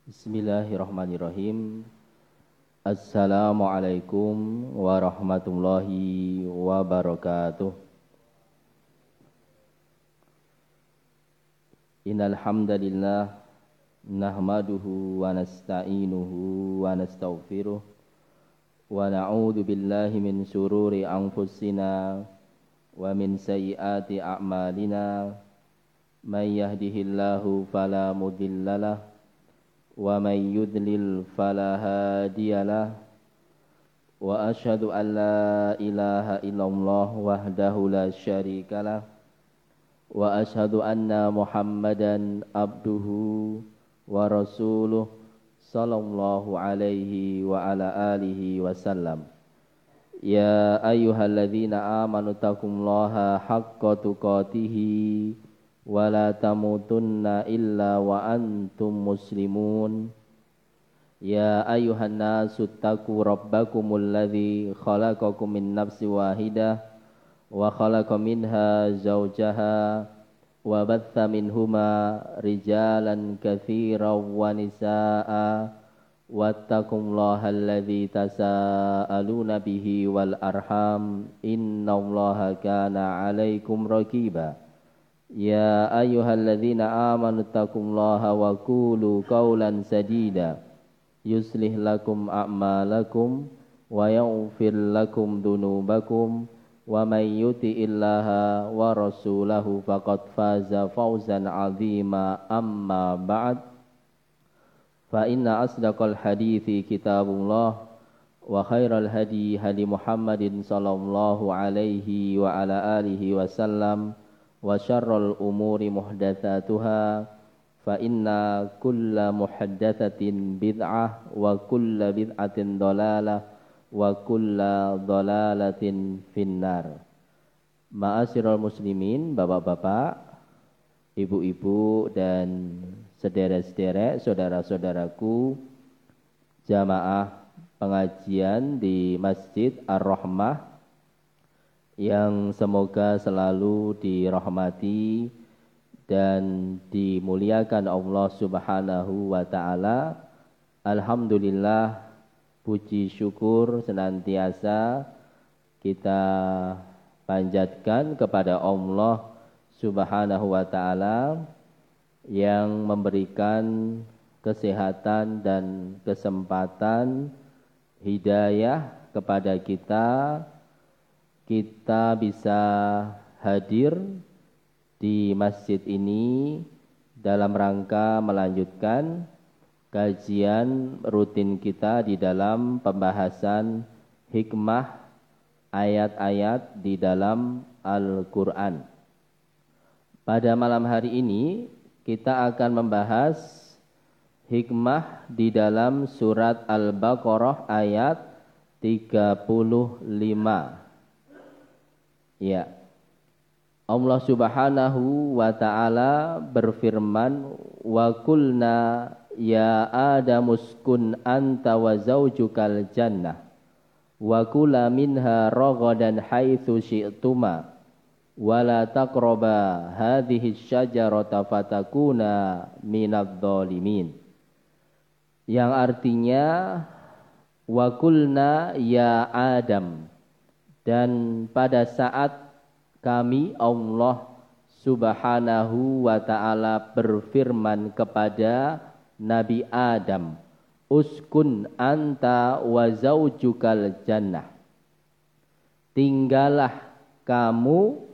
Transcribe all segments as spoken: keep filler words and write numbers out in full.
Bismillahirrahmanirrahim. Assalamualaikum warahmatullahi wabarakatuh. Innal hamdalillah nahmaduhu wa nasta'inuhu wa nastaghfiruh wa na'udzu billahi min shururi anfusina wa min sayyiati a'malina. May yahdihillahu fala mudhillalah wa may yudlil fala hadiyalah. Wa asyhadu an la ilaha illallah wahdahu la syarikalah wa asyhadu anna Muhammadan abduhu wa rasuluh sallallahu alaihi wa ala alihi wasallam. Ya ayyuhalladzina amanu taqullaha haqqa tuqatih wa la tamutunna illa wa antum muslimun. Ya ayyuhan nasu taqu rabbakumul ladzi khalaqakum min nafsin wahidah wa khalaqa minha zawjaha wa batha minhuma rijalan katsiran wa nisaa'a wattaqullaha alladzi tasaaluna bihi wal arham innallaha kana 'alaikum raqiba. Ya ayyuhalladzina amanu taqullaha wa qulu qawlan sadida yuslih lakum a'malakum wa yaghfir lakum dhunubakum wa may yuti'illaha wa rasulahu faqad faza fawzan 'azima. Amma ba'd, fa inna asdaqal hadithi kitabullah wa khairal hadi hadi Muhammadin sallallahu alaihi wa ala alihi wasallam wa syarrul umuri muhdatsatuha fa inna kulla muhdatsatin bid'ah wa kulla bid'atin dhalalah wa kulla dhalalatin finnar. Ma'asyiral muslimin, bapak-bapak, ibu-ibu dan sederek-sederek, saudara-saudaraku, jamaah pengajian di Masjid Ar-Rahmah yang semoga selalu dirahmati dan dimuliakan Allah Subhanahu wa ta'ala. Alhamdulillah, puji syukur senantiasa kita panjatkan kepada Allah Subhanahu wa ta'ala yang memberikan kesehatan dan kesempatan hidayah kepada kita. Kita bisa hadir di masjid ini dalam rangka melanjutkan kajian rutin kita di dalam pembahasan hikmah ayat-ayat di dalam Al-Quran. Pada malam hari ini kita akan membahas hikmah di dalam surat Al-Baqarah ayat tiga puluh lima. Ya, Allah Subhanahu wa ta'ala berfirman, wa qulna ya Adamu uskun anta wa zawjukal jannah wa kula minha ragadan haitsu syi'tuma wa la taqraba hadhihi syajarata fatakuna minadh dhalimin. Yang artinya, wa qulna ya Adam, dan pada saat kami Allah Subhanahu wa ta'ala berfirman kepada Nabi Adam, uskun anta wa zaujukal jannah, tinggallah kamu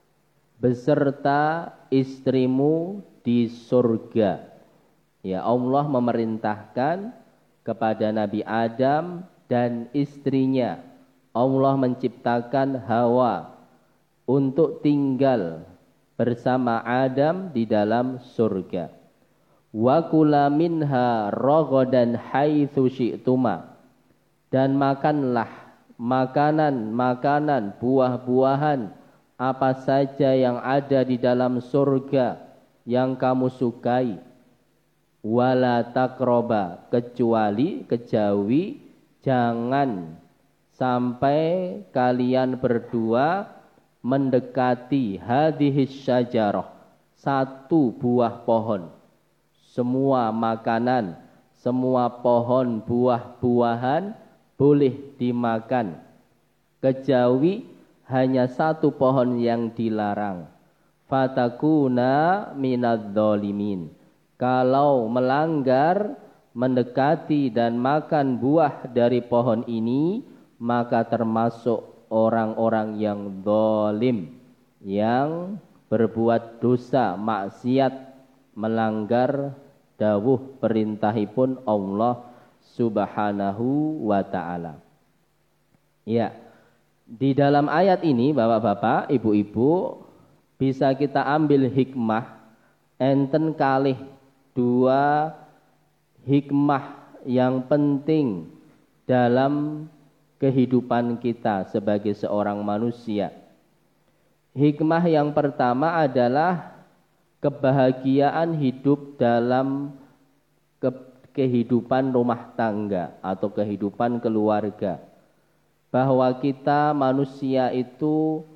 beserta istrimu di surga. Ya, Allah memerintahkan kepada Nabi Adam dan istrinya. Allah menciptakan Hawa untuk tinggal bersama Adam di dalam surga. Wa kula minha ragadan haitsu syi'tuma, dan makanlah makanan-makanan, buah-buahan apa saja yang ada di dalam surga yang kamu sukai. Wala taqraba, kecuali kejauhi, jangan sampai kalian berdua mendekati hadhis syajarah, satu buah pohon. Semua makanan semua pohon buah-buahan boleh dimakan, kecuali hanya satu pohon yang dilarang. Fatakuna minadz-dzalimin. Kalau melanggar, mendekati dan makan buah dari pohon ini, maka termasuk orang-orang yang zalim, yang berbuat dosa, maksiat, melanggar dawuh perintahipun Allah Subhanahu wa ta'ala. Ya, di dalam ayat ini Bapak-bapak, Ibu-ibu, bisa kita ambil hikmah enten kalih dua hikmah yang penting dalam kehidupan kita sebagai seorang manusia. Hikmah yang pertama adalah kebahagiaan hidup dalam ke kehidupan rumah tangga atau kehidupan keluarga. Bahwa kita manusia itu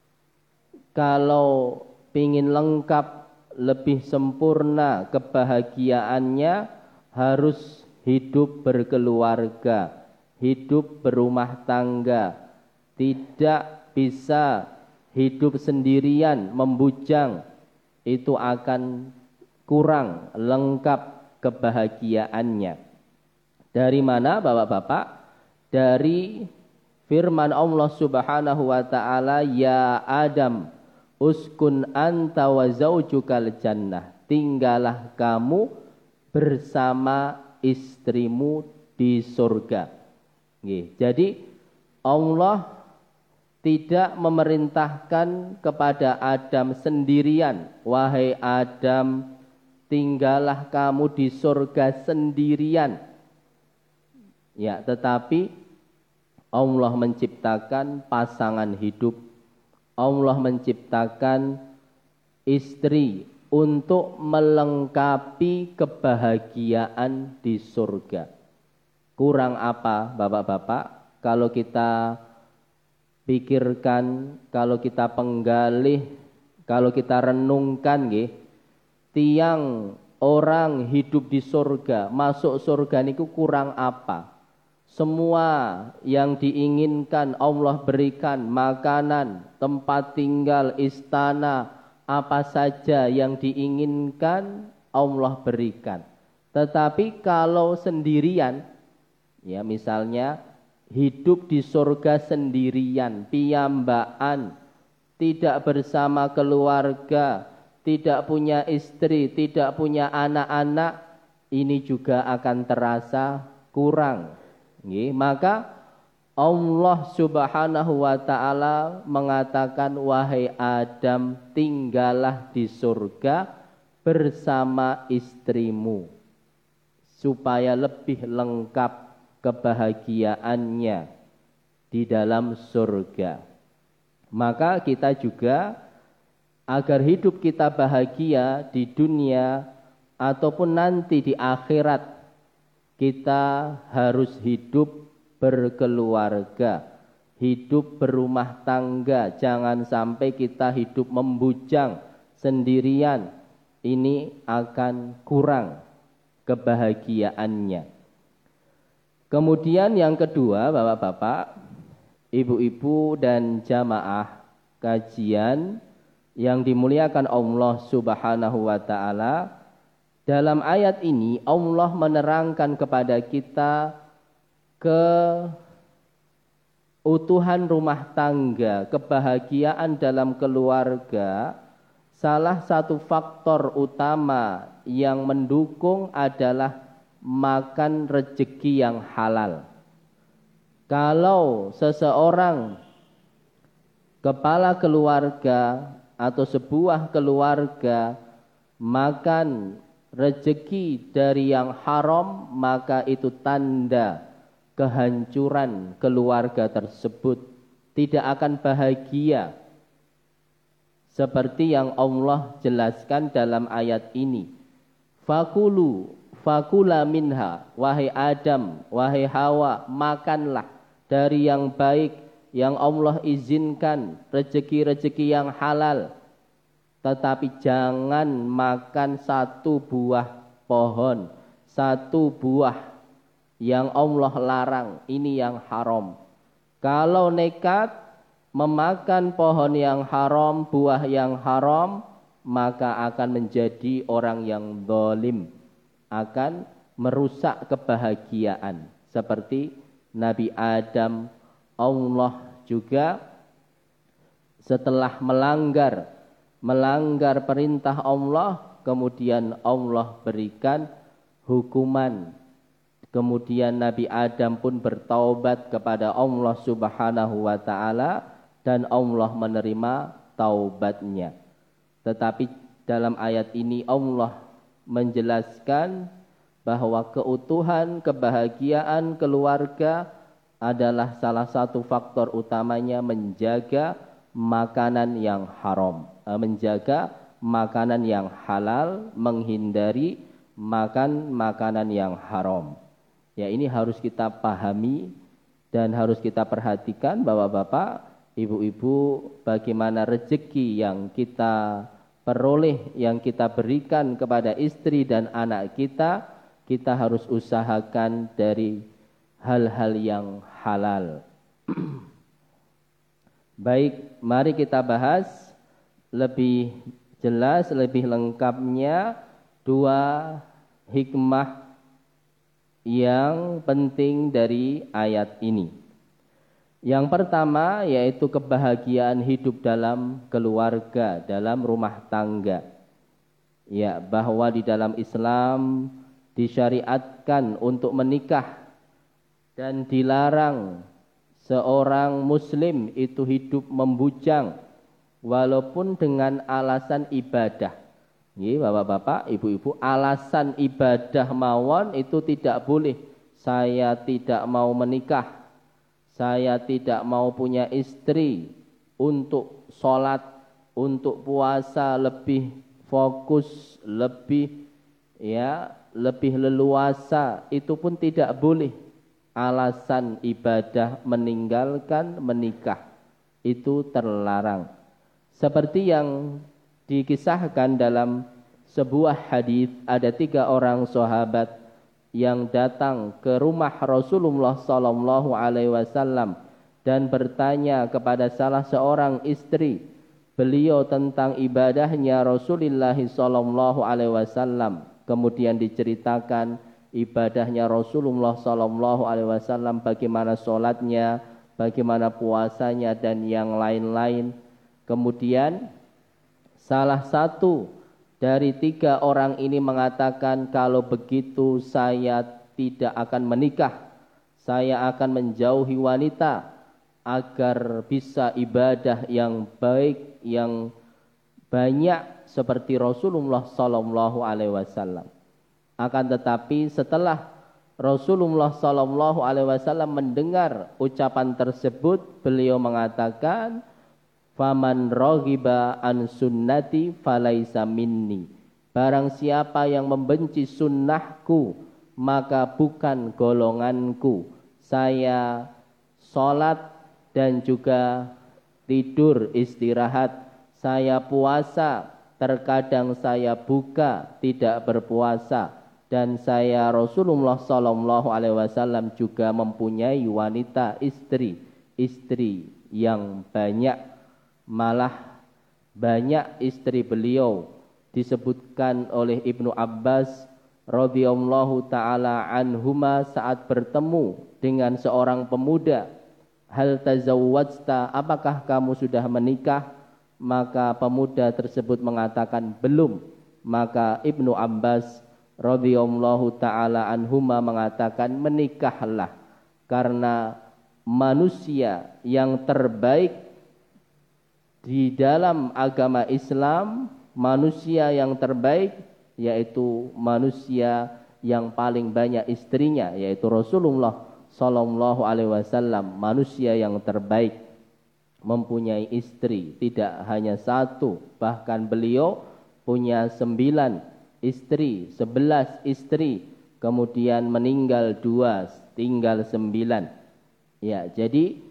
kalau ingin lengkap, lebih sempurna kebahagiaannya, harus hidup berkeluarga, hidup berumah tangga. Tidak bisa hidup sendirian, membujang, itu akan kurang lengkap kebahagiaannya. Dari mana Bapak-bapak? Dari firman Allah Subhanahu wa ta'ala, ya Adam uskun anta wa zaujukal jannah. Tinggallah kamu bersama istrimu di surga. Jadi Allah tidak memerintahkan kepada Adam sendirian, wahai Adam, tinggallah kamu di surga sendirian. Ya, tetapi Allah menciptakan pasangan hidup. Allah menciptakan istri untuk melengkapi kebahagiaan di surga. Kurang apa Bapak-bapak kalau kita pikirkan, kalau kita penggalih, kalau kita renungkan nggih, tiang orang hidup di surga, masuk surga niku kurang apa? Semua yang diinginkan Allah berikan, makanan, tempat tinggal, istana, apa saja yang diinginkan Allah berikan. Tetapi kalau sendirian, ya misalnya hidup di surga sendirian, piyambakan, tidak bersama keluarga, tidak punya istri, tidak punya anak-anak, ini juga akan terasa kurang. Nggih, maka Allah Subhanahu wa ta'ala mengatakan, wahai Adam, tinggallah di surga bersama istrimu, supaya lebih lengkap kebahagiaannya di dalam surga. Maka kita juga agar hidup kita bahagia di dunia ataupun nanti di akhirat, kita harus hidup berkeluarga, hidup berumah tangga. Jangan sampai kita hidup membujang sendirian. Ini akan kurang kebahagiaannya. Kemudian yang kedua, Bapak-bapak, Ibu-ibu dan jamaah kajian yang dimuliakan Allah Subhanahu wa ta'ala, dalam ayat ini Allah menerangkan kepada kita keutuhan rumah tangga, kebahagiaan dalam keluarga. Salah satu faktor utama yang mendukung adalah makan rezeki yang halal. Kalau seseorang kepala keluarga atau sebuah keluarga makan rezeki dari yang haram, maka itu tanda kehancuran keluarga tersebut, tidak akan bahagia. Seperti yang Allah jelaskan dalam ayat ini, fakulu fakula minha, wahai Adam, wahai Hawa, makanlah dari yang baik yang Allah izinkan, rezeki-rezeki yang halal. Tetapi jangan makan satu buah pohon, satu buah yang Allah larang, ini yang haram. Kalau nekat memakan pohon yang haram, buah yang haram, maka akan menjadi orang yang zalim, akan merusak kebahagiaan. Seperti Nabi Adam, Allah juga setelah melanggar melanggar perintah Allah, kemudian Allah berikan hukuman. Kemudian Nabi Adam pun bertaubat kepada Allah Subhanahu wa taala dan Allah menerima taubatnya. Tetapi dalam ayat ini Allah menjelaskan bahwa keutuhan kebahagiaan keluarga adalah salah satu faktor utamanya menjaga makanan yang haram, menjaga makanan yang halal, menghindari makan makanan yang haram. Ya, ini harus kita pahami dan harus kita perhatikan bahwa Bapak, Ibu-ibu, bagaimana rezeki yang kita peroleh, yang kita berikan kepada istri dan anak kita, kita harus usahakan dari hal-hal yang halal. Baik, mari kita bahas lebih jelas, lebih lengkapnya dua hikmah yang penting dari ayat ini. Yang pertama yaitu kebahagiaan hidup dalam keluarga, dalam rumah tangga. Ya, bahwa di dalam Islam disyariatkan untuk menikah dan dilarang seorang muslim itu hidup membujang walaupun dengan alasan ibadah. Nggih, Bapak-bapak, Ibu-ibu, alasan ibadah mawon itu tidak boleh. Saya tidak mau menikah, saya tidak mau punya istri, untuk sholat, untuk puasa lebih fokus, lebih ya, lebih leluasa, itu pun tidak boleh. Alasan ibadah meninggalkan menikah itu terlarang. Seperti yang dikisahkan dalam sebuah hadis, ada tiga orang sahabat yang datang ke rumah Rasulullah sallallahu alaihi wasallam dan bertanya kepada salah seorang istri beliau tentang ibadahnya Rasulullah sallallahu alaihi wasallam. Kemudian diceritakan ibadahnya Rasulullah sallallahu alaihi wasallam, bagaimana sholatnya, bagaimana puasanya dan yang lain-lain. Kemudian salah satu dari tiga orang ini mengatakan, kalau begitu saya tidak akan menikah, saya akan menjauhi wanita agar bisa ibadah yang baik, yang banyak seperti Rasulullah sallallahu alaihi wasallam. Akan tetapi setelah Rasulullah sallallahu alaihi wasallam mendengar ucapan tersebut, beliau mengatakan, faman raghiba an sunnati falaisa minni. Barang siapa yang membenci sunnahku, maka bukan golonganku. Saya sholat dan juga tidur istirahat. Saya puasa, terkadang saya buka tidak berpuasa. Dan saya Rasulullah sallallahu alaihi wasallam juga mempunyai wanita istri, istri yang banyak. Malah banyak istri beliau disebutkan oleh Ibnu Abbas radhiyallahu taala anhuma saat bertemu dengan seorang pemuda, hal tazawwajta, apakah kamu sudah menikah? Maka pemuda tersebut mengatakan belum. Maka Ibnu Abbas radhiyallahu taala anhuma mengatakan, menikahlah, karena manusia yang terbaik di dalam agama Islam, manusia yang terbaik yaitu manusia yang paling banyak istrinya, yaitu Rasulullah sallallahu alaihi wasallam, manusia yang terbaik, mempunyai istri tidak hanya satu, bahkan beliau punya sembilan istri, sebelas istri, kemudian meninggal dua, tinggal sembilan. Ya, jadi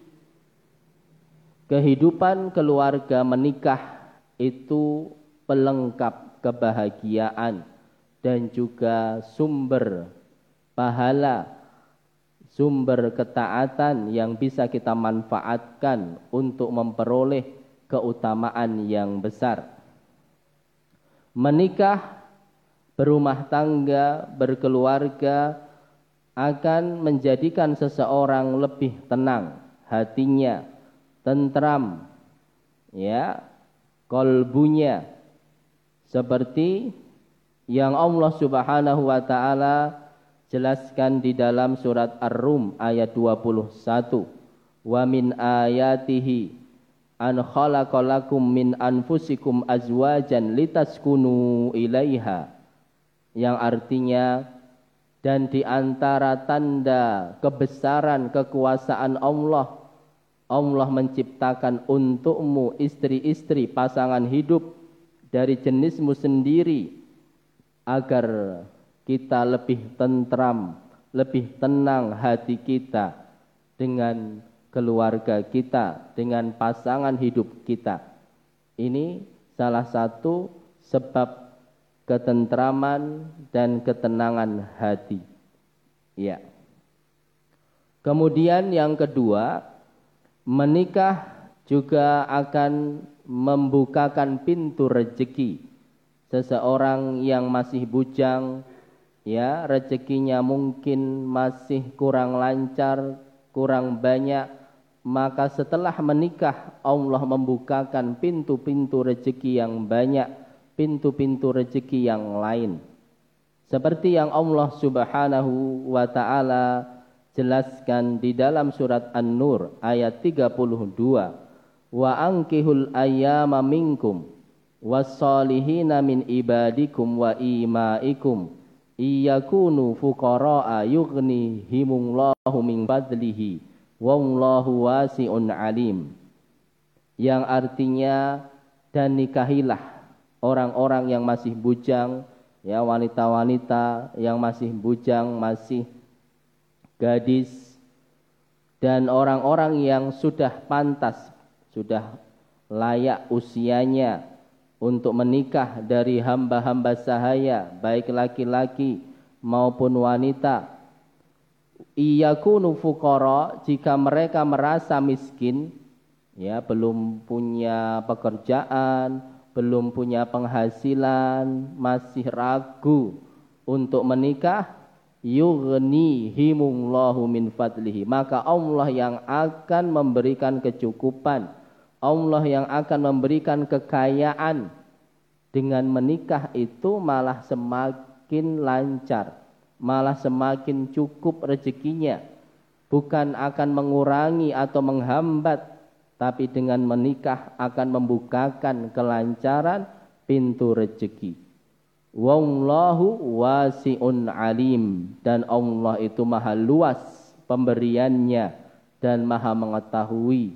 kehidupan keluarga menikah itu pelengkap kebahagiaan, dan juga sumber pahala, sumber ketaatan yang bisa kita manfaatkan untuk memperoleh keutamaan yang besar. Menikah, berumah tangga, berkeluarga akan menjadikan seseorang lebih tenang hatinya, tentram, ya, kolbunya, seperti yang Allah Subhanahu wa taala jelaskan di dalam surat Ar-Rum ayat dua puluh satu. Wa min ayatihi an khalaqalakum min anfusikum azwajan litaskunu ilaiha, yang artinya, dan di antara tanda kebesaran kekuasaan Allah, Allah menciptakan untukmu istri-istri pasangan hidup dari jenismu sendiri agar kita lebih tentram, lebih tenang hati kita dengan keluarga kita, dengan pasangan hidup kita. Ini salah satu sebab ketentraman dan ketenangan hati. Ya. Kemudian yang kedua, menikah juga akan membukakan pintu rezeki. Seseorang yang masih bujang, ya, rezekinya mungkin masih kurang lancar, kurang banyak, maka setelah menikah Allah membukakan pintu-pintu rezeki yang banyak, pintu-pintu rezeki yang lain. Seperti yang Allah Subhanahu wa taala jelaskan di dalam surat An-Nur ayat tiga puluh dua. Wa ankihul ayyama minkum was-solihina min ibadikum wa imaikum iyakunu fuqara'a yughnihimullahu min fadlihi wallahu wasi'un alim, yang artinya, dan nikahilah orang-orang yang masih bujang, ya, wanita-wanita yang masih bujang, masih gadis, dan orang-orang yang sudah pantas, sudah layak usianya untuk menikah dari hamba-hamba sahaya, baik laki-laki maupun wanita. Iyakunu fuqara, jika mereka merasa miskin, ya, belum punya pekerjaan, belum punya penghasilan, masih ragu untuk menikah, yughnihimullahu min fadlihi, maka Allah yang akan memberikan kecukupan, Allah yang akan memberikan kekayaan. Dengan menikah itu malah semakin lancar, malah semakin cukup rezekinya, bukan akan mengurangi atau menghambat, tapi dengan menikah akan membukakan kelancaran pintu rezeki. Wallahu wasi'un alim, dan Allah itu maha luas pemberiannya dan maha mengetahui.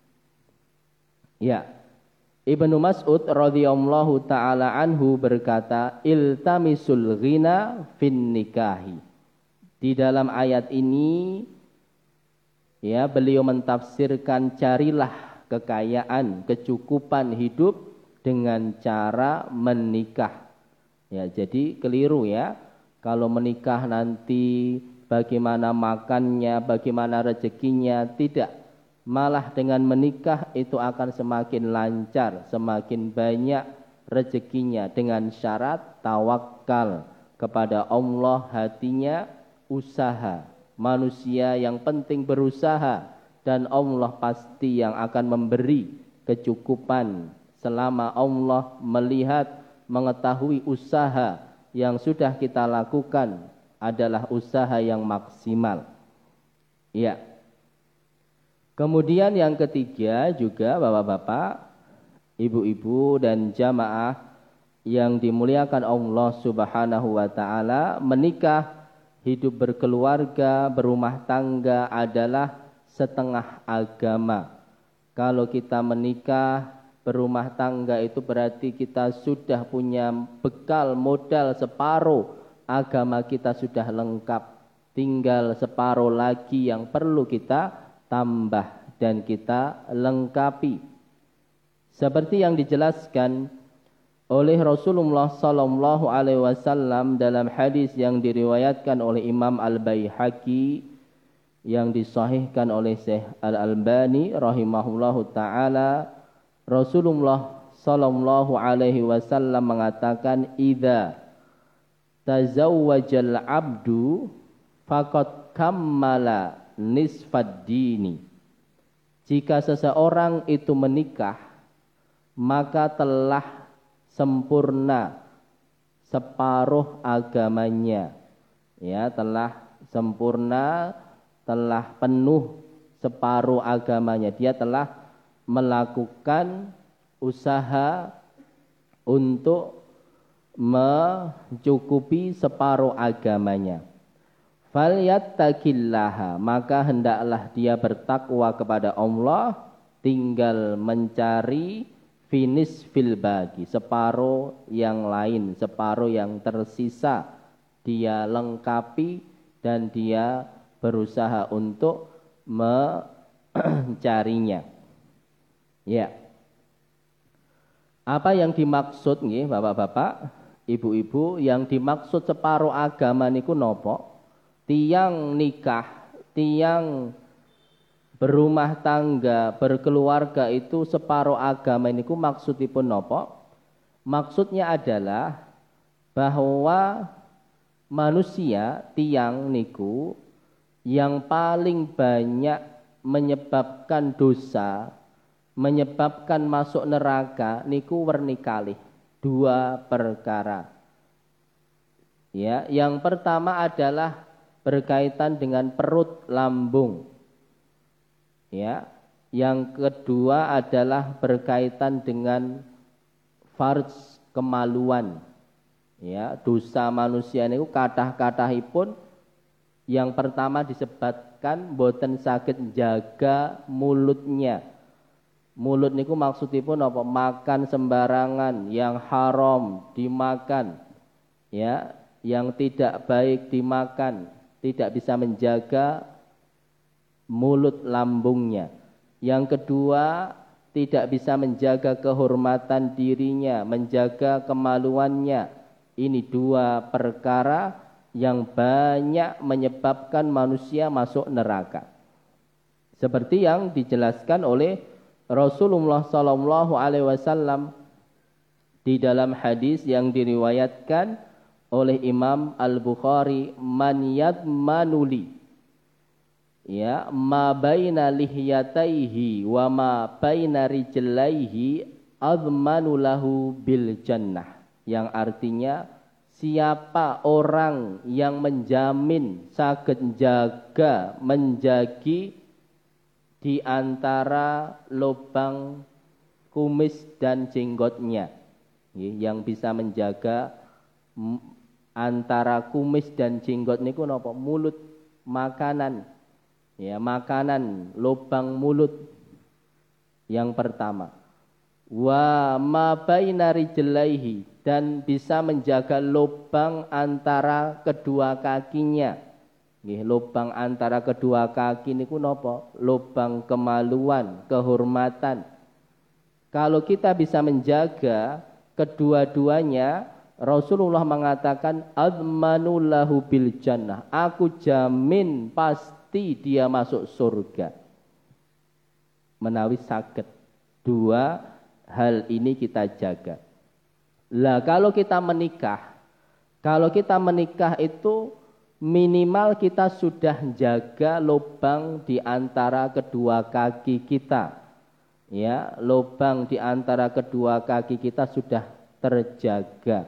Ya, Ibnu Mas'ud radhiyallahu taala anhu berkata, iltamisul ghina fin nikahi. Di dalam ayat ini, ya, beliau mentafsirkan, carilah kekayaan, kecukupan hidup dengan cara menikah. Ya, jadi keliru, ya, kalau menikah nanti bagaimana makannya, bagaimana rezekinya, tidak. Malah dengan menikah itu akan semakin lancar, semakin banyak rezekinya, dengan syarat tawakal kepada Allah hatinya, usaha. Manusia yang penting berusaha, dan Allah pasti yang akan memberi kecukupan selama Allah melihat, mengetahui usaha yang sudah kita lakukan adalah usaha yang maksimal. Ya. Kemudian yang ketiga juga, bapak-bapak, ibu-ibu dan jamaah yang dimuliakan Allah Subhanahu wa taala, menikah, hidup berkeluarga, berumah tangga adalah setengah agama. Kalau kita menikah, berumah tangga, itu berarti kita sudah punya bekal modal separuh, agama kita sudah lengkap. Tinggal separuh lagi yang perlu kita tambah dan kita lengkapi. Seperti yang dijelaskan oleh Rasulullah sallallahu alaihi wasallam dalam hadis yang diriwayatkan oleh Imam Al-Baihaqi yang disahihkan oleh Syekh Al-Albani rahimahullahu taala, Rasulullah sallallahu alaihi wasallam mengatakan, idza tazawwajal abdu faqad kammala nisfad dini. Jika seseorang itu menikah, maka telah sempurna separuh agamanya. Ya, telah sempurna, telah penuh separuh agamanya. Dia telah melakukan usaha untuk mencukupi separuh agamanya. Falyattaqillaha, maka hendaklah dia bertakwa kepada Allah, tinggal mencari finis fil bagi, separuh yang lain, separuh yang tersisa dia lengkapi dan dia berusaha untuk mencarinya. Ya. Apa yang dimaksud nggih Bapak-bapak, Ibu-ibu, yang dimaksud separuh agama niku nopo? Tiang nikah, tiang berumah tangga, berkeluarga itu separuh agama niku maksudipun nopo? Maksudnya adalah bahwa manusia tiang niku yang paling banyak menyebabkan dosa, menyebabkan masuk neraka niku werni kalih, dua perkara. Ya, yang pertama adalah berkaitan dengan perut lambung. Ya, yang kedua adalah berkaitan dengan farj, kemaluan. Ya, dosa manusia niku kathah-kathahipun, yang pertama disebutkan boten saged jaga mulutnya. Mulut niku maksudipun apa? Makan sembarangan, yang haram dimakan, ya, yang tidak baik dimakan, tidak bisa menjaga mulut lambungnya. Yang kedua, tidak bisa menjaga kehormatan dirinya, menjaga kemaluannya. Ini dua perkara yang banyak menyebabkan manusia masuk neraka. Seperti yang dijelaskan oleh Rasulullah sallallahu alaihi wasallam di dalam hadis yang diriwayatkan oleh Imam Al-Bukhari, man yadmanuli, ya, ma baina lihyataihi wa ma baina rijlaihi admanu lahu bil jannah, yang artinya siapa orang yang menjamin saged jaga menjagi di antara lubang kumis dan jenggotnya, yang bisa menjaga antara kumis dan jenggot niku napa? Mulut, makanan. Ya, makanan, lubang mulut. Yang pertama. Wa ma baina rijlaihi, dan bisa menjaga lubang antara kedua kakinya. Nggih, lubang antara kedua kaki niku napa? Lubang kemaluan, kehormatan. Kalau kita bisa menjaga kedua-duanya, Rasulullah mengatakan admanu lahu bil jannah, aku jamin pasti dia masuk surga. Menawi saged dua hal ini kita jaga. Lah kalau kita menikah, kalau kita menikah itu minimal kita sudah jaga lubang di antara kedua kaki kita. Ya, lubang di antara kedua kaki kita sudah terjaga.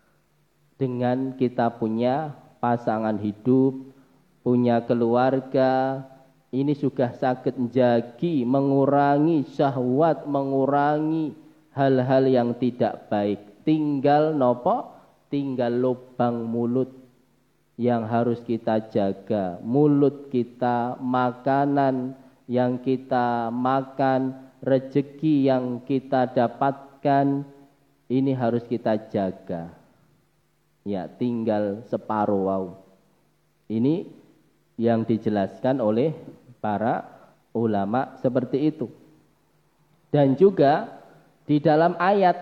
Dengan kita punya pasangan hidup, punya keluarga, ini sudah saged menjagi, mengurangi syahwat, mengurangi hal-hal yang tidak baik. Tinggal nopo? Tinggal lubang mulut yang harus kita jaga. Mulut kita, makanan yang kita makan, rezeki yang kita dapatkan, ini harus kita jaga. Ya, tinggal separuh wau. Ini yang dijelaskan oleh para ulama seperti itu. Dan juga di dalam ayat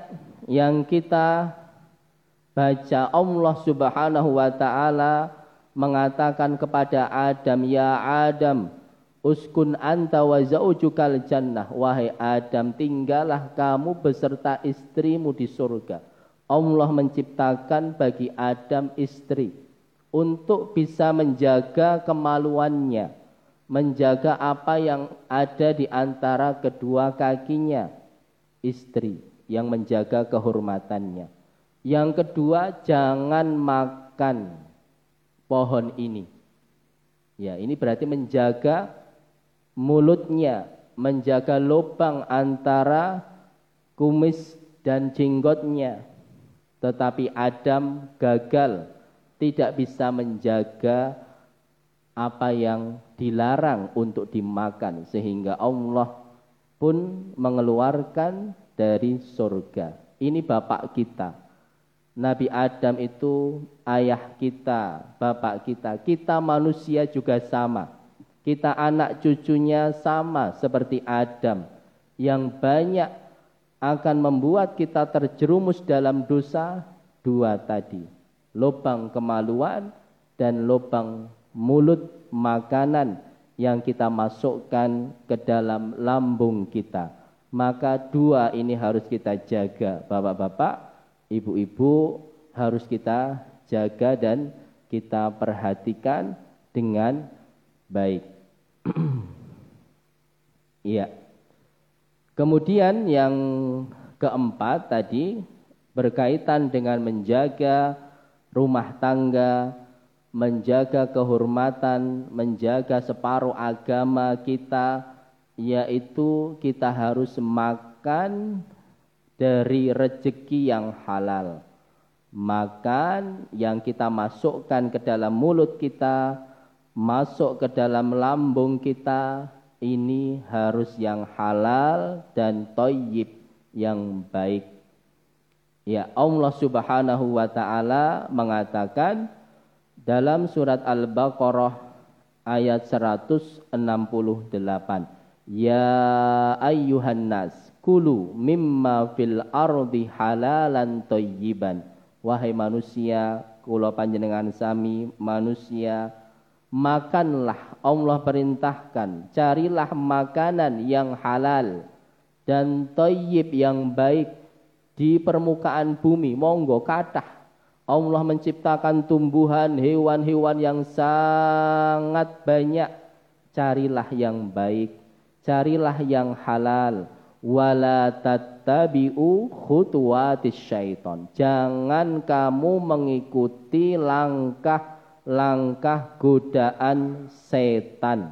yang kita baca, Allah Subhanahu wa taala mengatakan kepada Adam, ya Adam, uskun anta wa zaujukal jannah. Wahai Adam, tinggallah kamu beserta istrimu di surga. Allah menciptakan bagi Adam istri untuk bisa menjaga kemaluannya, menjaga apa yang ada di antara kedua kakinya. Istri yang menjaga kehormatannya. Yang kedua, jangan makan pohon ini. Ya, ini berarti menjaga mulutnya, menjaga lubang antara kumis dan jenggotnya. Tetapi Adam gagal, tidak bisa menjaga apa yang dilarang untuk dimakan, sehingga Allah pun mengeluarkan dari surga. Ini bapak kita. Nabi Adam itu ayah kita, bapak kita. Kita manusia juga sama. Kita anak cucunya sama seperti Adam, yang banyak akan membuat kita terjerumus dalam dosa dua tadi. Lubang kemaluan dan lubang mulut makanan yang kita masukkan ke dalam lambung kita. Maka dua ini harus kita jaga, bapak-bapak, ibu-ibu, harus kita jaga dan kita perhatikan dengan baik. Iya. Kemudian yang keempat tadi berkaitan dengan menjaga rumah tangga, menjaga kehormatan, menjaga separuh agama kita, yaitu kita harus makan dari rezeki yang halal. Makan yang kita masukkan ke dalam mulut kita, masuk ke dalam lambung kita, ini harus yang halal dan thayyib, yang baik. Ya, Allah Subhanahu wa taala mengatakan dalam surat Al-Baqarah ayat seratus enam puluh delapan, ya ayyuhan nas kulu mimma fil ardi halalan thayyiban. Wahai manusia, kula panjenengan sami manusia, makanlah, Allah perintahkan, carilah makanan yang halal dan thayyib, yang baik di permukaan bumi. Monggo kathah. Allah menciptakan tumbuhan, hewan-hewan yang sangat banyak. Carilah yang baik, carilah yang halal. Wala tattabi'u khutuwatis syaiton. Jangan kamu mengikuti langkah langkah godaan setan.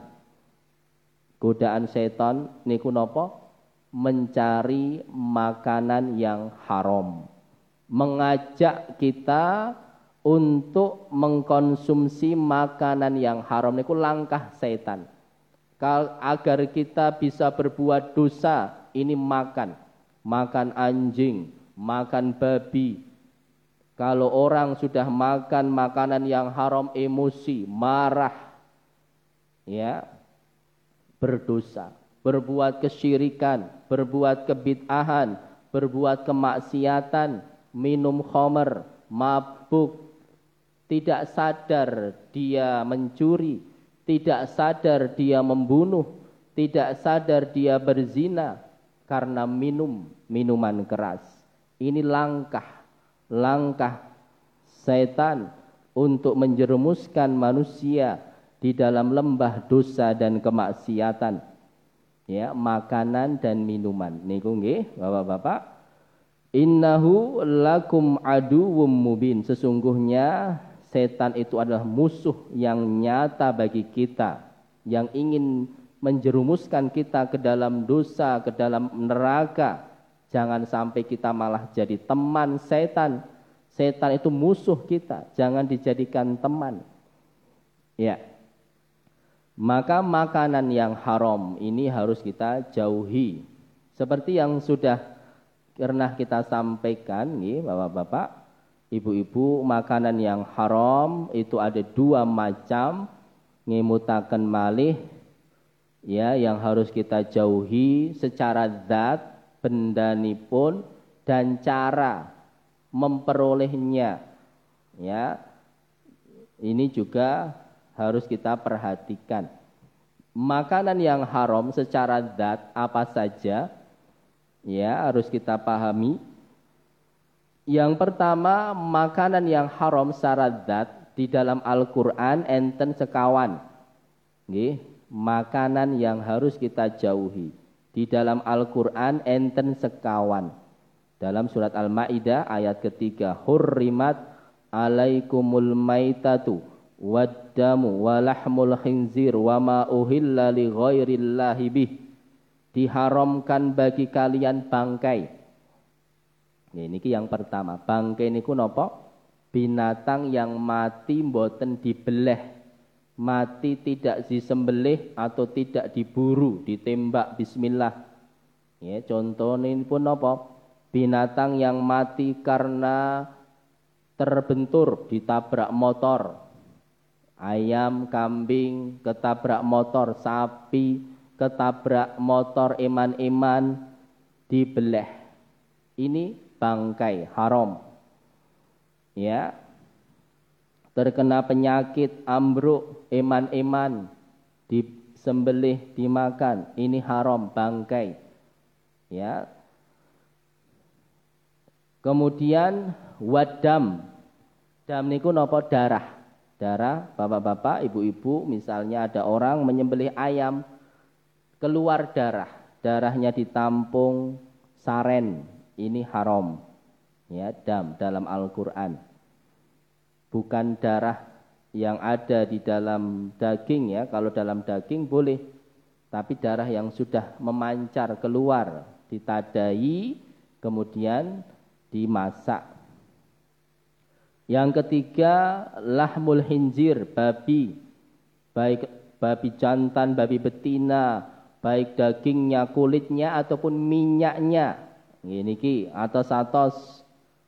Godaan setan niku napa? Mencari makanan yang haram. Mengajak kita untuk mengkonsumsi makanan yang haram niku langkah setan. Agar kita bisa berbuat dosa, ini makan. Makan anjing, makan babi. Kalau orang sudah makan makanan yang haram, emosi, marah, ya, berdosa, berbuat kesyirikan, berbuat kebid'ahan, berbuat kemaksiatan, minum khamr, mabuk, tidak sadar dia mencuri, tidak sadar dia membunuh, tidak sadar dia berzina karena minum minuman keras. Ini langkah langkah setan untuk menjerumuskan manusia di dalam lembah dosa dan kemaksiatan. Ya, makanan dan minuman. Niku nggih, Bapak-bapak. Innahu lakum aduwwum mubin. Sesungguhnya setan itu adalah musuh yang nyata bagi kita, yang ingin menjerumuskan kita ke dalam dosa, ke dalam neraka. Jangan sampai kita malah jadi teman setan. Setan itu musuh kita, jangan dijadikan teman. Ya. Maka makanan yang haram ini harus kita jauhi. Seperti yang sudah pernah kita sampaikan, nih, Bapak-bapak, Ibu-ibu, makanan yang haram itu ada dua macam, ngimutaken malih, ya, yang harus kita jauhi secara zat, bendanipun dan cara memperolehnya. Ya. Ini juga harus kita perhatikan. Makanan yang haram secara zat apa saja? Ya, harus kita pahami. Yang pertama, makanan yang haram secara zat di dalam Al-Qur'an enten sekawan. Nggih, makanan yang harus kita jauhi. Di dalam Al-Qur'an enten sekawan. Dalam surat Al-Maidah ayat ketiga, hurrimat alaikumul maitatu waddamu walahmul khinzir wama uhilla li ghairillahi bih. Diharamkan bagi kalian bangkai. Ini yang pertama, bangkai niku napa? Binatang yang mati mboten dibeleh, mati tidak disembelih atau tidak diburu, ditembak bismillah. Ya, contohnya ini pun napa? Binatang yang mati karena terbentur, ditabrak motor. Ayam, kambing ketabrak motor, sapi ketabrak motor, eman-eman dibeleh. Ini bangkai haram. Ya. Terkena penyakit ambruk, eman-eman disembelih, dimakan, ini haram bangkai. Ya. Kemudian wadam. Dam niku napa? Darah. Darah, bapak-bapak, ibu-ibu, misalnya ada orang menyembelih ayam, keluar darah, darahnya ditampung saren, ini haram. Ya, dam dalam Al-Qur'an. Bukan darah yang ada di dalam daging ya, kalau dalam daging boleh. Tapi darah yang sudah memancar keluar, ditadai, kemudian dimasak. Yang ketiga, lahmul khinzir, babi. Baik babi jantan, babi betina, baik dagingnya, kulitnya ataupun minyaknya. Ini ki atos-atos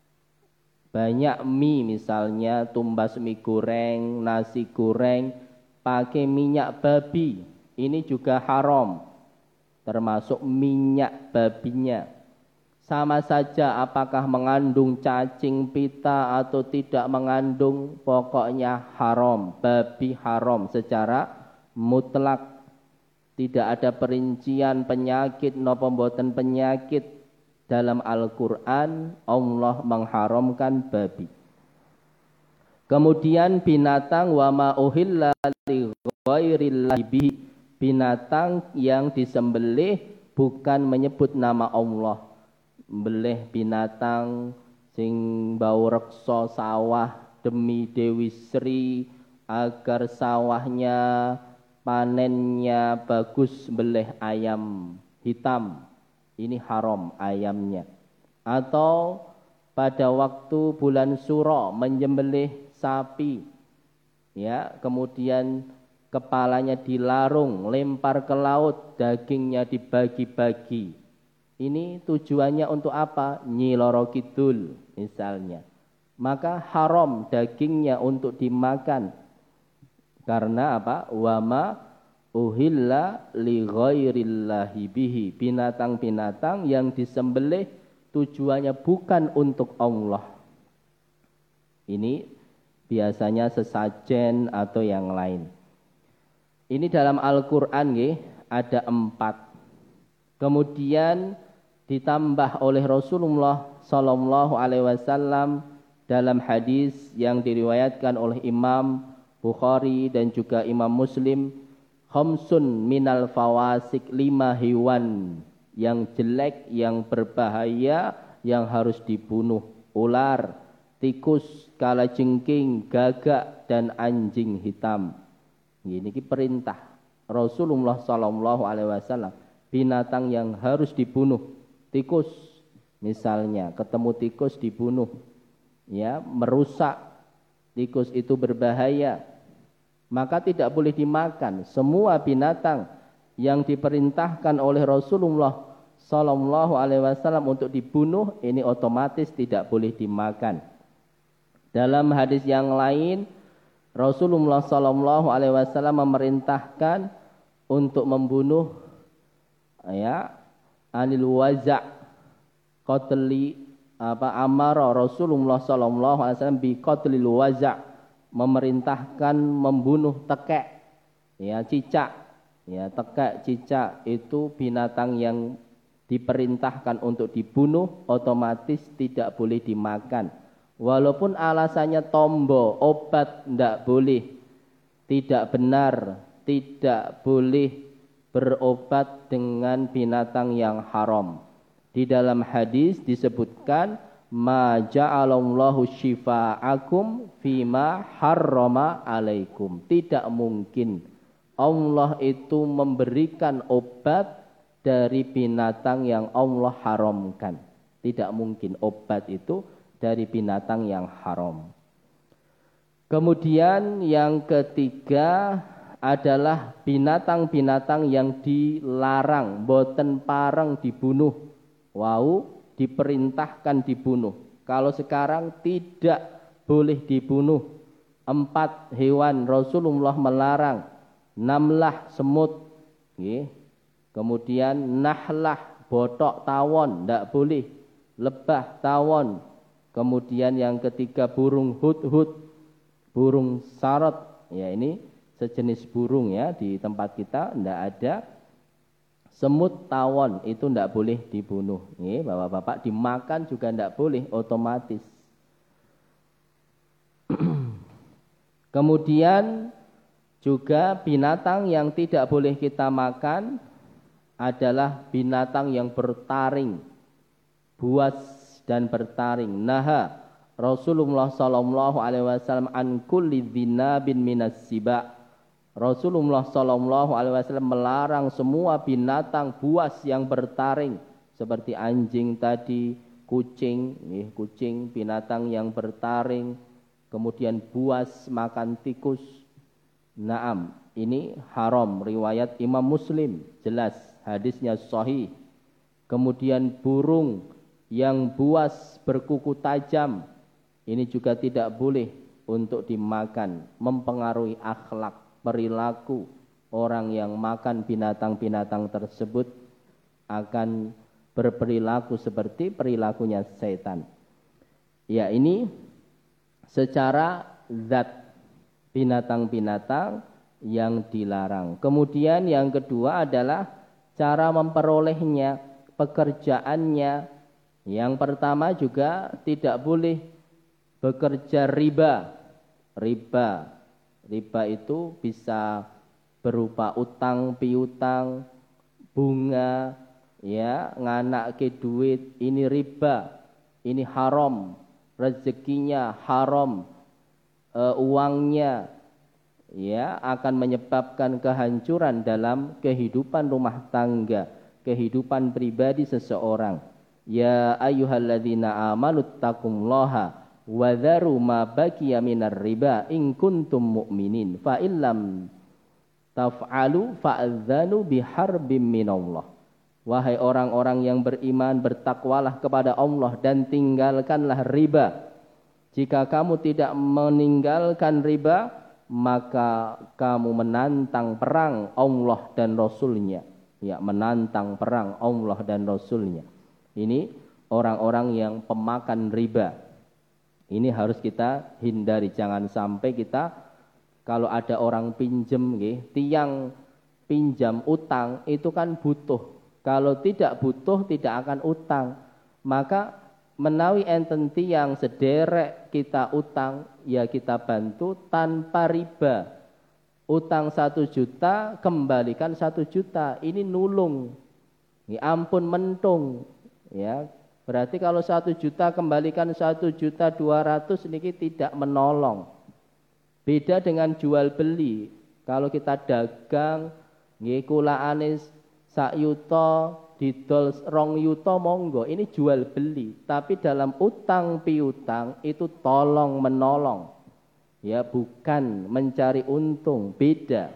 banyak mie misalnya, tumbas mie goreng, nasi goreng pakai minyak babi. Ini juga haram. Termasuk minyak babinya. Sama saja apakah mengandung cacing pita atau tidak mengandung, pokoknya haram. Babi haram secara mutlak. Tidak ada perincian penyakit napa mboten penyakit. Dalam Al-Qur'an Allah mengharamkan babi. Kemudian binatang wa ma uhilla li ghairillahi bihi, binatang yang disembelih bukan menyebut nama Allah. Beleh binatang sing bau reksa sawah demi Dewi Sri agar sawahnya panennya bagus, beleh ayam hitam, ini haram ayamnya. Atau pada waktu bulan Suro menyembelih sapi, ya, kemudian kepalanya dilarung, lempar ke laut, dagingnya dibagi-bagi. Ini tujuannya untuk apa? Nyi Loro Kidul misalnya. Maka haram dagingnya untuk dimakan. Karena apa? Wama uhilla li ghairillahi bihi. Binatang-binatang yang disembelih tujuannya bukan untuk Allah. Ini biasanya sesajen atau yang lain. Ini dalam Al-Qur'an nggih ada empat. Kemudian ditambah oleh Rasulullah sallallahu alaihi wasallam dalam hadis yang diriwayatkan oleh Imam Bukhari dan juga Imam Muslim, khamsun minal fawasik, lima hewan yang jelek, yang berbahaya, yang harus dibunuh: ular, tikus, kalajengking, gagak, dan anjing hitam. Ini perintah Rasulullah sallallahu alaihi wasallam, binatang yang harus dibunuh. Tikus misalnya, ketemu tikus dibunuh, ya, merusak. Tikus itu berbahaya, maka tidak boleh dimakan. Semua binatang yang diperintahkan oleh Rasulullah sallallahu alaihi wasallam untuk dibunuh, ini otomatis tidak boleh dimakan. Dalam hadis yang lain, Rasulullah sallallahu alaihi wasallam memerintahkan untuk membunuh, ya, anil waza' qatli apa amara Rasulullah sallallahu alaihi wasallam bi qatlil waza', memerintahkan membunuh tekek, ya cicak, ya tekek, cicak itu binatang yang diperintahkan untuk dibunuh, otomatis tidak boleh dimakan. Walaupun alasannya tombo, obat, tidak boleh, tidak benar, tidak boleh berobat dengan binatang yang haram. Di dalam hadis disebutkan ma ja'alallahu syifa'akum fima harrama alaikum. Tidak mungkin Allah itu memberikan obat dari binatang yang Allah haramkan. Tidak mungkin obat itu dari binatang yang haram. Kemudian yang ketiga adalah binatang-binatang yang dilarang, boten pareng dibunuh. Wau diperintahkan dibunuh. Kalau sekarang tidak boleh dibunuh. Empat hewan Rasulullah melarang. Namlah semut, nggih. Kemudian nahlah botok tawon, tidak boleh. Lebah tawon. Kemudian yang ketiga burung hudhud, burung sarot. Ya ini sejenis burung ya, di tempat kita tidak ada. Semut tawon itu tidak boleh dibunuh. Nih, bapak-bapak, dimakan juga tidak boleh otomatis. Kemudian juga binatang yang tidak boleh kita makan adalah binatang yang bertaring, buas dan bertaring. Naha Rasulullah sallallahu alaihi wasallam an kulli dzinabin minas siba. Rasulullah sallallahu alaihi wasallam melarang semua binatang buas yang bertaring seperti anjing tadi, kucing, nih, kucing binatang yang bertaring, kemudian buas makan tikus. Naam, ini haram, riwayat Imam Muslim, jelas hadisnya sahih. Kemudian burung yang buas berkuku tajam, ini juga tidak boleh untuk dimakan, mempengaruhi akhlak, perilaku orang yang makan binatang-binatang tersebut akan berperilaku seperti perilakunya setan. Ya, ini secara zat binatang-binatang yang dilarang. Kemudian yang kedua adalah cara memperolehnya, pekerjaannya. Yang pertama juga tidak boleh bekerja riba. Riba Riba itu bisa berupa utang piutang, bunga, ya, nganak ke duit, ini riba, ini haram, rezekinya haram, e, uangnya, ya, akan menyebabkan kehancuran dalam kehidupan rumah tangga, kehidupan pribadi seseorang. Ya ayyuhalladzina amanu taqullaha wa dharu ma baqiya minar riba in kuntum mu'minin fa illam taf'alu fa'adzanu biharbim minallah. Wahai orang-orang yang beriman, bertakwalah kepada Allah dan tinggalkanlah riba. Jika kamu tidak meninggalkan riba, maka kamu menantang perang Allah dan Rasulnya. Ya, menantang perang Allah dan Rasulnya. Ini orang-orang yang pemakan riba. Ini harus kita hindari, jangan sampai kita kalau ada orang pinjem, nggih, tiang pinjam utang itu kan butuh. Kalau tidak butuh tidak akan utang. Maka menawi enten tiang sederek kita utang, ya kita bantu tanpa riba. Utang satu juta kembalikan satu juta, ini nulung. Ini ampun mentung, ya. Berarti kalau satu juta kembalikan satu juta dua ratus niki tidak menolong. Beda dengan jual beli. Kalau kita dagang, nggih kulaane sak yuta didol rong yuta monggo. Ini jual beli. Tapi dalam utang piutang itu tolong menolong. Ya, bukan mencari untung, beda.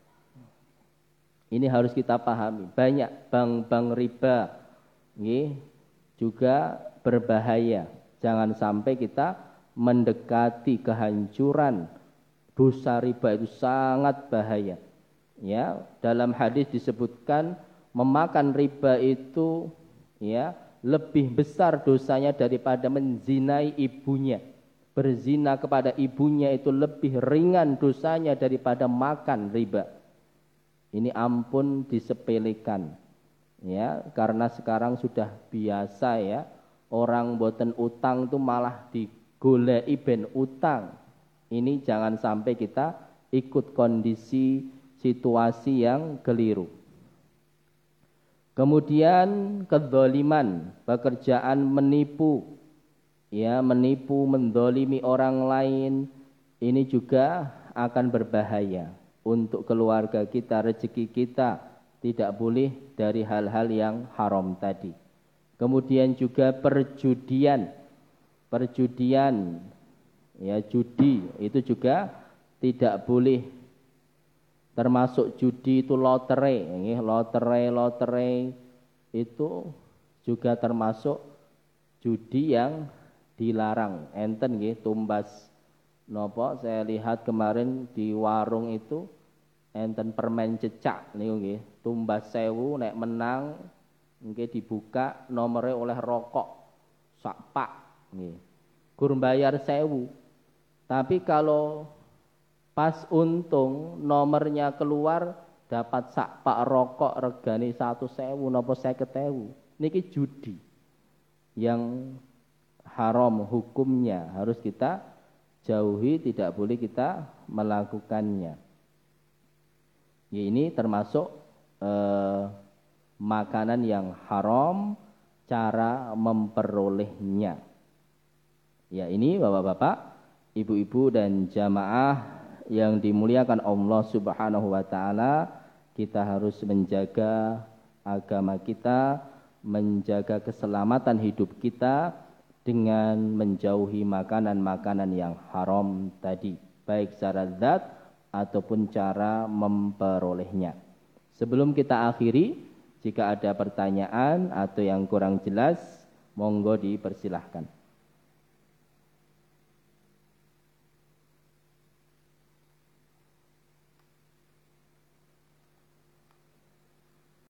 Ini harus kita pahami. Banyak bank-bank riba, nggih, juga berbahaya. Jangan sampai kita mendekati kehancuran. Dosa riba itu sangat bahaya. Ya, dalam hadis disebutkan memakan riba itu ya lebih besar dosanya daripada menzinai ibunya. Berzina kepada ibunya itu lebih ringan dosanya daripada makan riba. Ini ampun disepelekan. Ya, karena sekarang sudah biasa ya, orang boten utang itu malah digoleki ben utang. Ini jangan sampai kita ikut kondisi situasi yang keliru. Kemudian kedzaliman, pekerjaan menipu, ya menipu, mendolimi orang lain, ini juga akan berbahaya untuk keluarga kita, rezeki kita tidak boleh dari hal-hal yang haram tadi. Kemudian juga perjudian, perjudian, ya judi itu juga tidak boleh. Termasuk judi itu lotre, lotre, lotre itu juga termasuk judi yang dilarang. Enten nggih tumbas nopo, saya lihat kemarin di warung itu enten permen cecak niku nggih, tumbas sewu nek menang nggih dibuka nomornya oleh rokok sak pak nggih. Gur bayar sewu. Tapi kalau pas untung nomornya keluar dapat sak pak rokok regane satu sewu napa seket ewu. Niki judi yang haram hukumnya, harus kita jauhi, tidak boleh kita melakukannya. Ya, ini termasuk eh, makanan yang haram, cara memperolehnya. Ya, ini bapak-bapak, ibu-ibu dan jamaah yang dimuliakan Allah Subhanahu wa taala, kita harus menjaga agama kita, menjaga keselamatan hidup kita dengan menjauhi makanan-makanan yang haram tadi, baik secara zat ataupun cara memperolehnya. Sebelum kita akhiri, jika ada pertanyaan atau yang kurang jelas, monggo dipersilahkan.